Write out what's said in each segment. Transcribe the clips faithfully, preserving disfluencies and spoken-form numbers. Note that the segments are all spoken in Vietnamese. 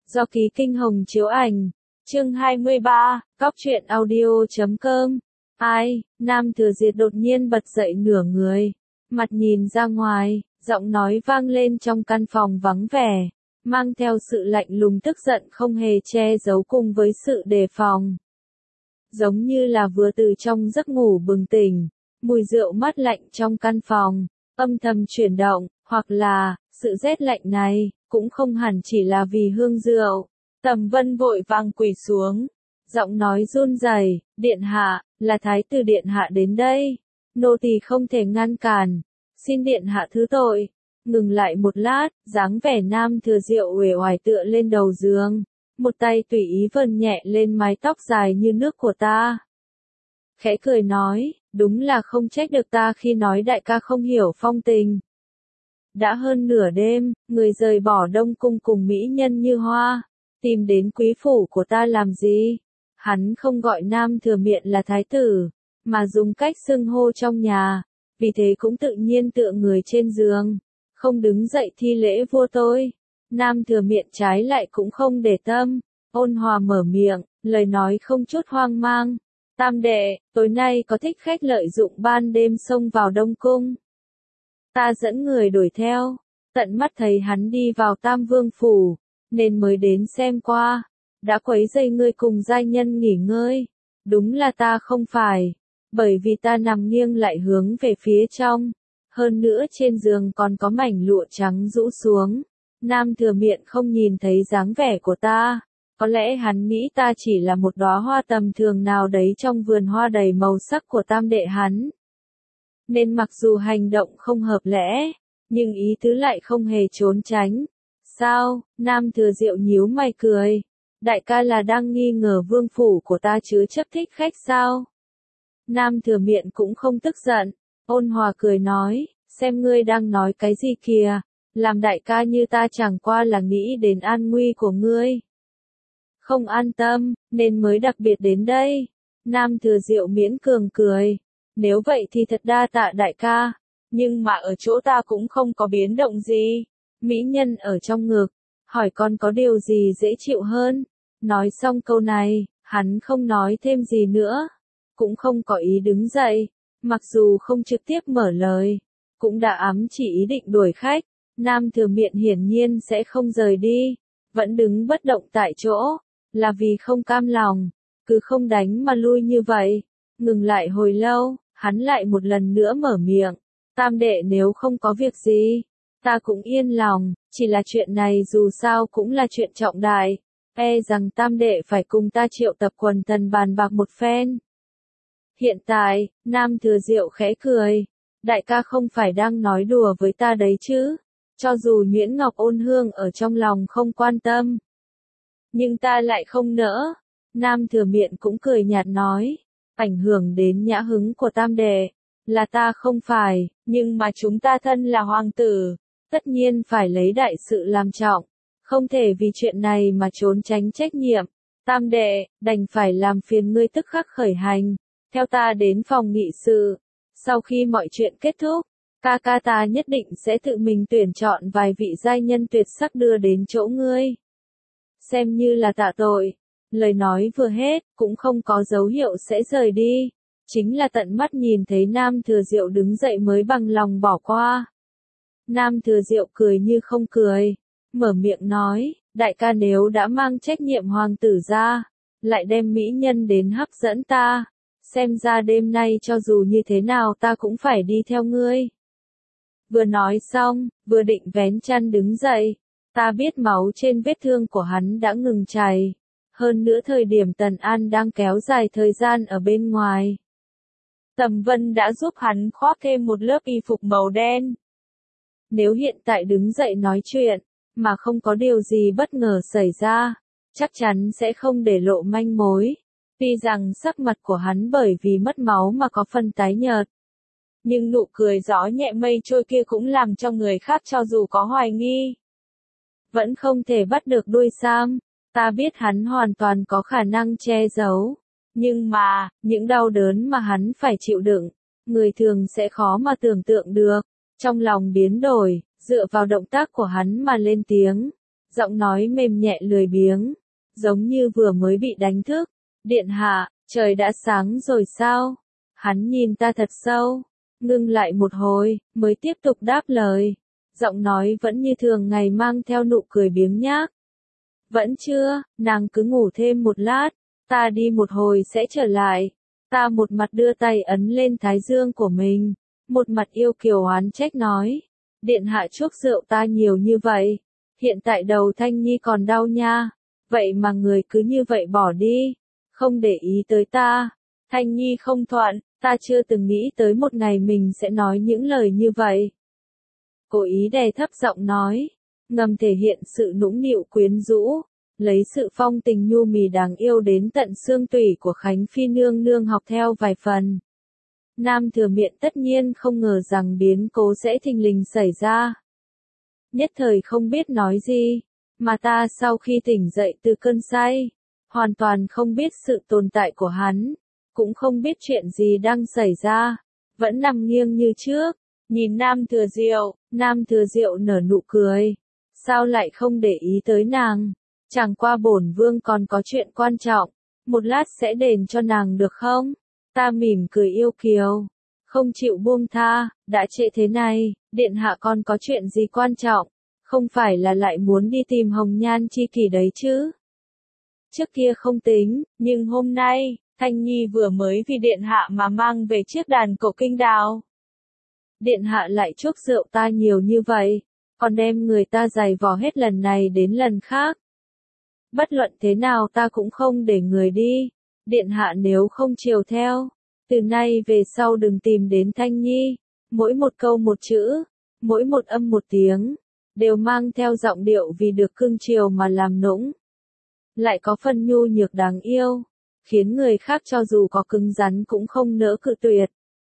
do Ký Kinh Hồng chiếu ảnh. Chương hai mươi ba, Cóc truyện audio chấm com. Ai, Nam Thừa Diệt đột nhiên bật dậy nửa người, mặt nhìn ra ngoài, giọng nói vang lên trong căn phòng vắng vẻ, mang theo sự lạnh lùng tức giận không hề che giấu cùng với sự đề phòng. Giống như là vừa từ trong giấc ngủ bừng tỉnh, mùi rượu mát lạnh trong căn phòng, âm thầm chuyển động, hoặc là, sự rét lạnh này, cũng không hẳn chỉ là vì hương rượu. Tầm Vân vội vàng quỳ xuống, giọng nói run rẩy, điện hạ, là thái tử điện hạ đến đây, nô tỳ không thể ngăn cản, xin điện hạ thứ tội. Ngừng lại một lát, dáng vẻ Nam Thừa Diệu uể oải tựa lên đầu giường, một tay tùy ý vờn nhẹ lên mái tóc dài như nước của ta. Khẽ cười nói, đúng là không trách được ta khi nói đại ca không hiểu phong tình. Đã hơn nửa đêm, người rời bỏ Đông Cung cùng mỹ nhân như hoa, tìm đến quý phủ của ta làm gì? Hắn không gọi Nam Thừa Miện là thái tử, mà dùng cách xưng hô trong nhà, vì thế cũng tự nhiên tựa người trên giường, không đứng dậy thi lễ vua tôi. Nam Thừa Miện trái lại cũng không để tâm, ôn hòa mở miệng, lời nói không chút hoang mang. Tam đệ, tối nay có thích khách lợi dụng ban đêm xông vào Đông Cung. Ta dẫn người đuổi theo, tận mắt thấy hắn đi vào Tam Vương phủ, nên mới đến xem qua, đã quấy rầy ngươi cùng giai nhân nghỉ ngơi. Đúng là ta không phải, bởi vì ta nằm nghiêng lại hướng về phía trong, hơn nữa trên giường còn có mảnh lụa trắng rũ xuống. Nam Thừa Miện không nhìn thấy dáng vẻ của ta, có lẽ hắn nghĩ ta chỉ là một đóa hoa tầm thường nào đấy trong vườn hoa đầy màu sắc của tam đệ hắn. Nên mặc dù hành động không hợp lẽ, nhưng ý tứ lại không hề trốn tránh. Sao? Nam Thừa Diệu nhíu mày cười. Đại ca là đang nghi ngờ vương phủ của ta chứa chấp thích khách sao? Nam Thừa Miện cũng không tức giận, ôn hòa cười nói, xem ngươi đang nói cái gì kìa, làm đại ca như ta chẳng qua là nghĩ đến an nguy của ngươi. Không an tâm, nên mới đặc biệt đến đây. Nam Thừa Diệu miễn cường cười, nếu vậy thì thật đa tạ đại ca, nhưng mà ở chỗ ta cũng không có biến động gì. Mỹ nhân ở trong ngực, hỏi con có điều gì dễ chịu hơn. Nói xong câu này, hắn không nói thêm gì nữa, cũng không có ý đứng dậy, mặc dù không trực tiếp mở lời, cũng đã ám chỉ ý định đuổi khách. Nam Thừa Miện hiển nhiên sẽ không rời đi, vẫn đứng bất động tại chỗ, là vì không cam lòng, cứ không đánh mà lui như vậy. Ngừng lại hồi lâu, hắn lại một lần nữa mở miệng, tam đệ nếu không có việc gì, ta cũng yên lòng, chỉ là chuyện này dù sao cũng là chuyện trọng đại, e rằng tam đệ phải cùng ta triệu tập quần thần bàn bạc một phen. Hiện tại, Nam Thừa Diệu khẽ cười, đại ca không phải đang nói đùa với ta đấy chứ, cho dù Nhuyễn Ngọc Ôn Hương ở trong lòng không quan tâm, nhưng ta lại không nỡ. Nam Thừa Miện cũng cười nhạt nói, ảnh hưởng đến nhã hứng của tam đệ, là ta không phải, nhưng mà chúng ta thân là hoàng tử, tất nhiên phải lấy đại sự làm trọng, không thể vì chuyện này mà trốn tránh trách nhiệm. Tam đệ, đành phải làm phiền ngươi tức khắc khởi hành, theo ta đến phòng nghị sự, sau khi mọi chuyện kết thúc, ca ca ta nhất định sẽ tự mình tuyển chọn vài vị giai nhân tuyệt sắc đưa đến chỗ ngươi. Xem như là tạ tội. Lời nói vừa hết, cũng không có dấu hiệu sẽ rời đi, chính là tận mắt nhìn thấy Nam Thừa Diệu đứng dậy mới bằng lòng bỏ qua. Nam Thừa Diệu cười như không cười, mở miệng nói, đại ca nếu đã mang trách nhiệm hoàng tử ra, lại đem mỹ nhân đến hấp dẫn ta, xem ra đêm nay cho dù như thế nào ta cũng phải đi theo ngươi. Vừa nói xong, vừa định vén chăn đứng dậy, ta biết máu trên vết thương của hắn đã ngừng chảy, hơn nữa thời điểm Tần An đang kéo dài thời gian ở bên ngoài. Tầm Vân đã giúp hắn khoác thêm một lớp y phục màu đen. Nếu hiện tại đứng dậy nói chuyện, mà không có điều gì bất ngờ xảy ra, chắc chắn sẽ không để lộ manh mối. Tuy rằng sắc mặt của hắn bởi vì mất máu mà có phần tái nhợt, nhưng nụ cười gió nhẹ mây trôi kia cũng làm cho người khác cho dù có hoài nghi, vẫn không thể bắt được đuôi sam. Ta biết hắn hoàn toàn có khả năng che giấu, nhưng mà, những đau đớn mà hắn phải chịu đựng, người thường sẽ khó mà tưởng tượng được. Trong lòng biến đổi, dựa vào động tác của hắn mà lên tiếng, giọng nói mềm nhẹ lười biếng, giống như vừa mới bị đánh thức. Điện hạ, trời đã sáng rồi sao? Hắn nhìn ta thật sâu, ngưng lại một hồi, mới tiếp tục đáp lời. Giọng nói vẫn như thường ngày mang theo nụ cười biếng nhác. Vẫn chưa, nàng cứ ngủ thêm một lát, ta đi một hồi sẽ trở lại. Ta một mặt đưa tay ấn lên thái dương của mình, một mặt yêu kiều oán trách nói. Điện hạ chuốc rượu ta nhiều như vậy, hiện tại đầu Thanh Nhi còn đau nha, vậy mà người cứ như vậy bỏ đi, không để ý tới ta. Thanh Nhi không thuận, ta chưa từng nghĩ tới một ngày mình sẽ nói những lời như vậy. Cố ý đè thấp giọng nói, ngầm thể hiện sự nũng nịu quyến rũ, lấy sự phong tình nhu mì đáng yêu đến tận xương tủy của Khánh Phi nương nương học theo vài phần. Nam Thừa Miện tất nhiên không ngờ rằng biến cố sẽ thình lình xảy ra. Nhất thời không biết nói gì, mà ta sau khi tỉnh dậy từ cơn say, hoàn toàn không biết sự tồn tại của hắn, cũng không biết chuyện gì đang xảy ra, vẫn nằm nghiêng như trước, nhìn Nam Thừa Diệu. Nam Thừa Diệu nở nụ cười, sao lại không để ý tới nàng, chẳng qua bổn vương còn có chuyện quan trọng, một lát sẽ đền cho nàng được không? Ta mỉm cười yêu kiều, không chịu buông tha. Đã trễ thế này, điện hạ còn có chuyện gì quan trọng, không phải là lại muốn đi tìm Hồng Nhan chi kỷ đấy chứ? Trước kia không tính, nhưng hôm nay, Thanh Nhi vừa mới vì điện hạ mà mang về chiếc đàn cổ kinh đào. Điện hạ lại chuốc rượu ta nhiều như vậy, còn đem người ta giày vò hết lần này đến lần khác. Bất luận thế nào ta cũng không để người đi, điện hạ nếu không chiều theo, từ nay về sau đừng tìm đến Thanh Nhi. Mỗi một câu một chữ, mỗi một âm một tiếng, đều mang theo giọng điệu vì được cưng chiều mà làm nũng. Lại có phần nhu nhược đáng yêu, khiến người khác cho dù có cứng rắn cũng không nỡ cự tuyệt.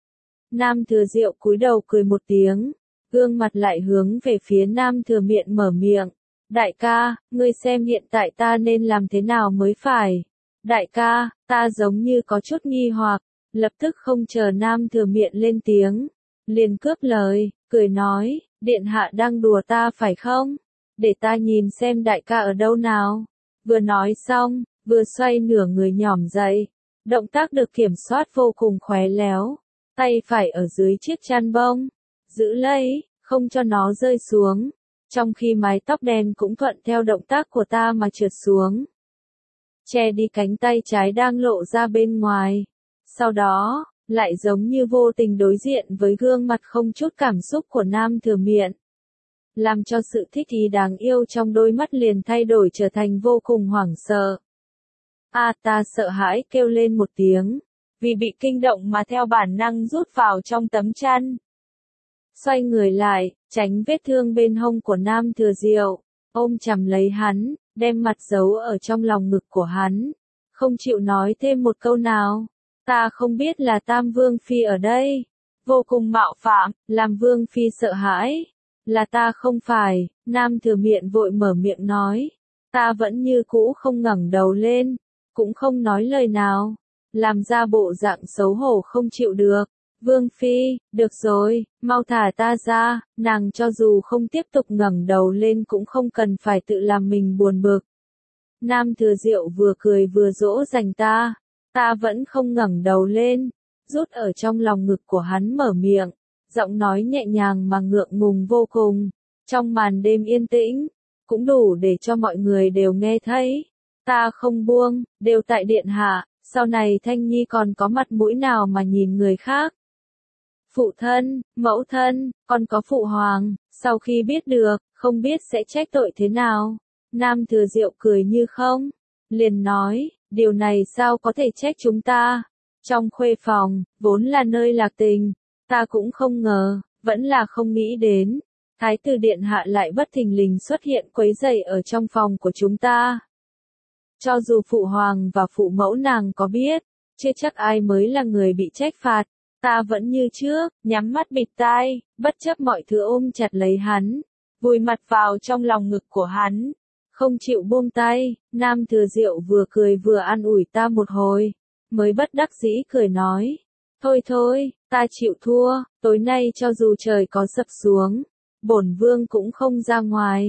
Nam Thừa Diệu cúi đầu cười một tiếng, gương mặt lại hướng về phía Nam Thừa Miện mở miệng. Đại ca, ngươi xem hiện tại ta nên làm thế nào mới phải? Đại ca, ta giống như có chút nghi hoặc, lập tức không chờ Nam Thừa Miện lên tiếng, liền cướp lời, cười nói, điện hạ đang đùa ta phải không? Để ta nhìn xem đại ca ở đâu nào. Vừa nói xong, vừa xoay nửa người nhỏm dậy, động tác được kiểm soát vô cùng khéo léo. Tay phải ở dưới chiếc chăn bông, giữ lấy, không cho nó rơi xuống, trong khi mái tóc đen cũng thuận theo động tác của ta mà trượt xuống. Che đi cánh tay trái đang lộ ra bên ngoài. Sau đó, lại giống như vô tình đối diện với gương mặt không chút cảm xúc của Nam Thừa Miện. Làm cho sự thích ý đáng yêu trong đôi mắt liền thay đổi trở thành vô cùng hoảng sợ. A ta sợ hãi kêu lên một tiếng, vì bị kinh động mà theo bản năng rút vào trong tấm chăn. Xoay người lại, tránh vết thương bên hông của Nam Thừa Diệu, ôm chầm lấy hắn, đem mặt giấu ở trong lòng ngực của hắn, không chịu nói thêm một câu nào. Ta không biết là Tam Vương Phi ở đây, vô cùng mạo phạm, làm Vương Phi sợ hãi. Là ta không phải, Nam Thừa Miện vội mở miệng nói. Ta vẫn như cũ không ngẩng đầu lên, cũng không nói lời nào, làm ra bộ dạng xấu hổ không chịu được. Vương Phi, được rồi, mau thả ta ra, nàng cho dù không tiếp tục ngẩng đầu lên cũng không cần phải tự làm mình buồn bực. Nam Thừa Diệu vừa cười vừa dỗ dành ta, ta vẫn không ngẩng đầu lên, rút ở trong lòng ngực của hắn mở miệng, giọng nói nhẹ nhàng mà ngượng ngùng vô cùng, trong màn đêm yên tĩnh, cũng đủ để cho mọi người đều nghe thấy. Ta không buông, đều tại điện hạ, sau này Thanh Nhi còn có mặt mũi nào mà nhìn người khác. Phụ thân, mẫu thân, còn có phụ hoàng, sau khi biết được, không biết sẽ trách tội thế nào. Nam Thừa Diệu cười như không, liền nói, điều này sao có thể trách chúng ta. Trong khuê phòng, vốn là nơi lạc tình, ta cũng không ngờ, vẫn là không nghĩ đến. Thái tử điện hạ lại bất thình lình xuất hiện quấy rầy ở trong phòng của chúng ta. Cho dù phụ hoàng và phụ mẫu nàng có biết, chưa chắc ai mới là người bị trách phạt. Ta vẫn như trước, nhắm mắt bịt tai, bất chấp mọi thứ ôm chặt lấy hắn, vùi mặt vào trong lòng ngực của hắn, không chịu buông tay. Nam Thừa Diệu vừa cười vừa an ủi ta một hồi, mới bất đắc dĩ cười nói, thôi thôi, ta chịu thua, tối nay cho dù trời có sập xuống, bổn vương cũng không ra ngoài.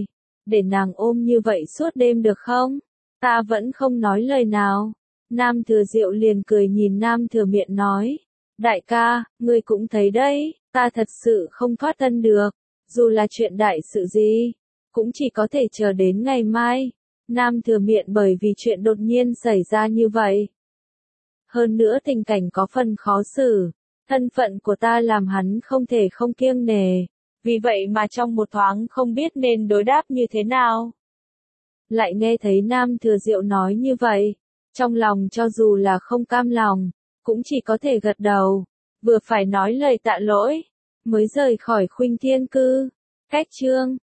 để nàng ôm như vậy suốt đêm được không? Ta vẫn không nói lời nào. Nam Thừa Diệu liền cười nhìn Nam Thừa Miện nói, đại ca, ngươi cũng thấy đấy, ta thật sự không thoát thân được, dù là chuyện đại sự gì, cũng chỉ có thể chờ đến ngày mai. Nam Thừa Miện bởi vì chuyện đột nhiên xảy ra như vậy. Hơn nữa tình cảnh có phần khó xử, thân phận của ta làm hắn không thể không kiêng nề, vì vậy mà trong một thoáng không biết nên đối đáp như thế nào. Lại nghe thấy Nam Thừa Diệu nói như vậy, trong lòng cho dù là không cam lòng, cũng chỉ có thể gật đầu, vừa phải nói lời tạ lỗi, mới rời khỏi Khuynh Thiên Cư. Cách chương